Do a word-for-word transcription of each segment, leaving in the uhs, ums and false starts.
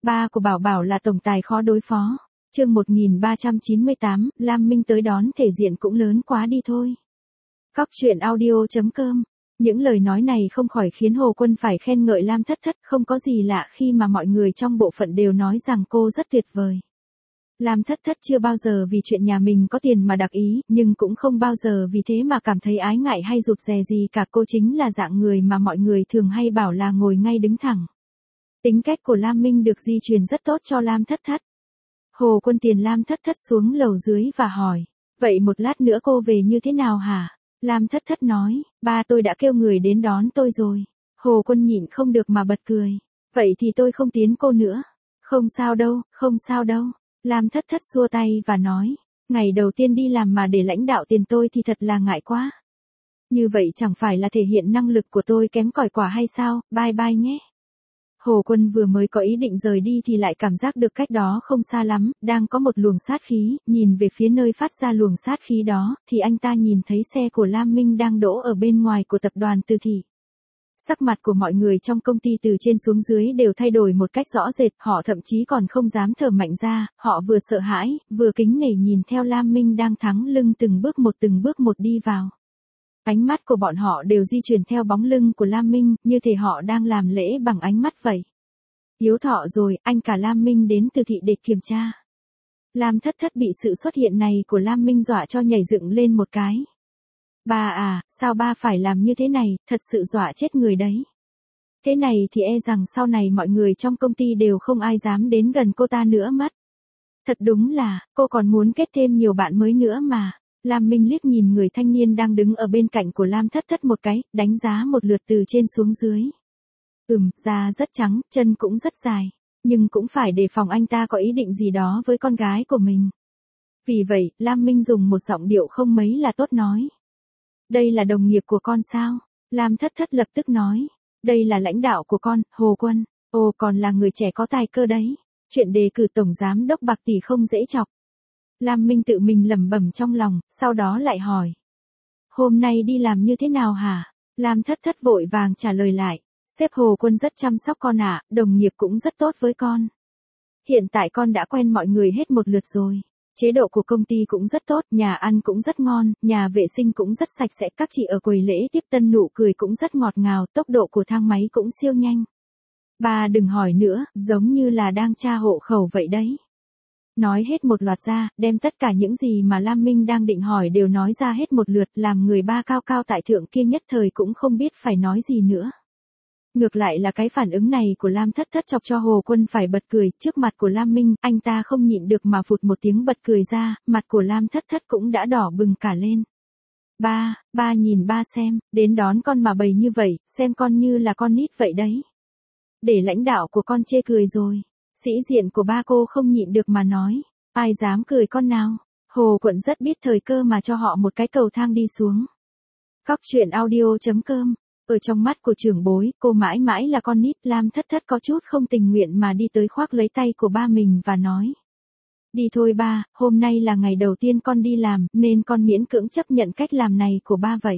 Ba của Bảo Bảo là tổng tài khó đối phó. Chương một nghìn ba trăm chín mươi tám, Lam Minh tới đón thể diện cũng lớn quá đi thôi. Cóc truyện audio chấm com. Những lời nói này không khỏi khiến Hồ Quân phải khen ngợi Lam Thất Thất, không có gì lạ khi mà mọi người trong bộ phận đều nói rằng cô rất tuyệt vời. Lam Thất Thất chưa bao giờ vì chuyện nhà mình có tiền mà đặc ý, nhưng cũng không bao giờ vì thế mà cảm thấy ái ngại hay rụt rè gì cả. Cô chính là dạng người mà mọi người thường hay bảo là ngồi ngay đứng thẳng. Tính cách của Lam Minh được di truyền rất tốt cho Lam Thất Thất. Hồ Quân tiền Lam Thất Thất xuống lầu dưới và hỏi, vậy một lát nữa cô về như thế nào hả? Lam Thất Thất nói, ba tôi đã kêu người đến đón tôi rồi. Hồ Quân nhịn không được mà bật cười, vậy thì tôi không tiến cô nữa. Không sao đâu, không sao đâu. Lam Thất Thất xua tay và nói, ngày đầu tiên đi làm mà để lãnh đạo tiền tôi thì thật là ngại quá. Như vậy chẳng phải là thể hiện năng lực của tôi kém cỏi quả hay sao, bye bye nhé. Hồ Quân vừa mới có ý định rời đi thì lại cảm giác được cách đó không xa lắm, đang có một luồng sát khí, nhìn về phía nơi phát ra luồng sát khí đó, thì anh ta nhìn thấy xe của Lam Minh đang đỗ ở bên ngoài của tập đoàn Từ Thị. Sắc mặt của mọi người trong công ty từ trên xuống dưới đều thay đổi một cách rõ rệt, họ thậm chí còn không dám thở mạnh ra, họ vừa sợ hãi, vừa kính nể nhìn theo Lam Minh đang thắng lưng từng bước một từng bước một đi vào. Ánh mắt của bọn họ đều di chuyển theo bóng lưng của Lam Minh, như thể họ đang làm lễ bằng ánh mắt vậy. Hiếu thọ rồi, anh cả Lam Minh đến Từ Thị để kiểm tra. Lam Thất Thất bị sự xuất hiện này của Lam Minh dọa cho nhảy dựng lên một cái. Ba à, sao ba phải làm như thế này, thật sự dọa chết người đấy. Thế này thì e rằng sau này mọi người trong công ty đều không ai dám đến gần cô ta nữa mất. Thật đúng là, cô còn muốn kết thêm nhiều bạn mới nữa mà. Lam Minh liếc nhìn người thanh niên đang đứng ở bên cạnh của Lam Thất Thất một cái, đánh giá một lượt từ trên xuống dưới. Ừm, da rất trắng, chân cũng rất dài, nhưng cũng phải đề phòng anh ta có ý định gì đó với con gái của mình. Vì vậy, Lam Minh dùng một giọng điệu không mấy là tốt nói. Đây là đồng nghiệp của con sao? Lam Thất Thất lập tức nói. Đây là lãnh đạo của con, Hồ Quân. Ồ, còn là người trẻ có tài cơ đấy. Chuyện đề cử tổng giám đốc bạc tỷ không dễ chọc. Lam Minh tự mình lẩm bẩm trong lòng, sau đó lại hỏi. Hôm nay đi làm như thế nào hả? Lam Thất Thất vội vàng trả lời lại. Sếp Hồ Quân rất chăm sóc con ạ, đồng nghiệp cũng rất tốt với con. Hiện tại con đã quen mọi người hết một lượt rồi. Chế độ của công ty cũng rất tốt, nhà ăn cũng rất ngon, nhà vệ sinh cũng rất sạch sẽ, các chị ở quầy lễ tiếp tân nụ cười cũng rất ngọt ngào, tốc độ của thang máy cũng siêu nhanh. Bà đừng hỏi nữa, giống như là đang tra hộ khẩu vậy đấy. Nói hết một loạt ra, đem tất cả những gì mà Lam Minh đang định hỏi đều nói ra hết một lượt, làm người ba cao cao tại thượng kia nhất thời cũng không biết phải nói gì nữa. Ngược lại là cái phản ứng này của Lam Thất Thất chọc cho Hồ Quân phải bật cười, trước mặt của Lam Minh, anh ta không nhịn được mà phụt một tiếng bật cười ra, mặt của Lam Thất Thất cũng đã đỏ bừng cả lên. Ba, ba nhìn ba xem, đến đón con mà bày như vậy, xem con như là con nít vậy đấy. Để lãnh đạo của con chê cười rồi. Sĩ diện của ba cô không nhịn được mà nói, ai dám cười con nào. Hồ Quận rất biết thời cơ mà cho họ một cái cầu thang đi xuống. Cóc truyện audio chấm com. Ở trong mắt của trưởng bối, cô mãi mãi là con nít. Lam Thất Thất có chút không tình nguyện mà đi tới khoác lấy tay của ba mình và nói. Đi thôi ba, hôm nay là ngày đầu tiên con đi làm, nên con miễn cưỡng chấp nhận cách làm này của ba vậy.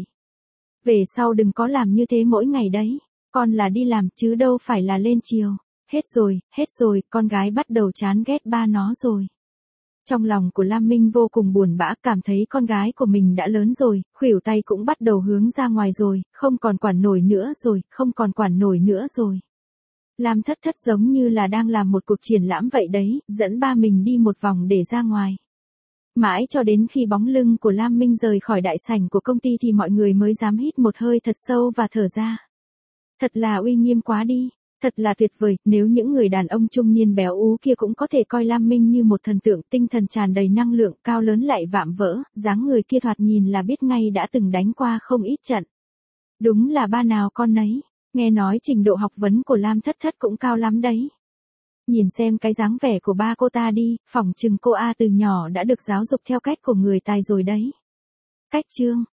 Về sau đừng có làm như thế mỗi ngày đấy, con là đi làm chứ đâu phải là lên chiều. Hết rồi, hết rồi, con gái bắt đầu chán ghét ba nó rồi. Trong lòng của Lam Minh vô cùng buồn bã, cảm thấy con gái của mình đã lớn rồi, khuỷu tay cũng bắt đầu hướng ra ngoài rồi, không còn quản nổi nữa rồi, không còn quản nổi nữa rồi. Lam Thất Thất giống như là đang làm một cuộc triển lãm vậy đấy, dẫn ba mình đi một vòng để ra ngoài. Mãi cho đến khi bóng lưng của Lam Minh rời khỏi đại sảnh của công ty thì mọi người mới dám hít một hơi thật sâu và thở ra. Thật là uy nghiêm quá đi. Thật là tuyệt vời, nếu những người đàn ông trung niên béo ú kia cũng có thể coi Lam Minh như một thần tượng, tinh thần tràn đầy năng lượng, cao lớn lại vạm vỡ, dáng người kia thoạt nhìn là biết ngay đã từng đánh qua không ít trận. Đúng là ba nào con nấy, nghe nói trình độ học vấn của Lam Thất Thất cũng cao lắm đấy. Nhìn xem cái dáng vẻ của ba cô ta đi, phỏng chừng cô A từ nhỏ đã được giáo dục theo cách của người tài rồi đấy. Cách chương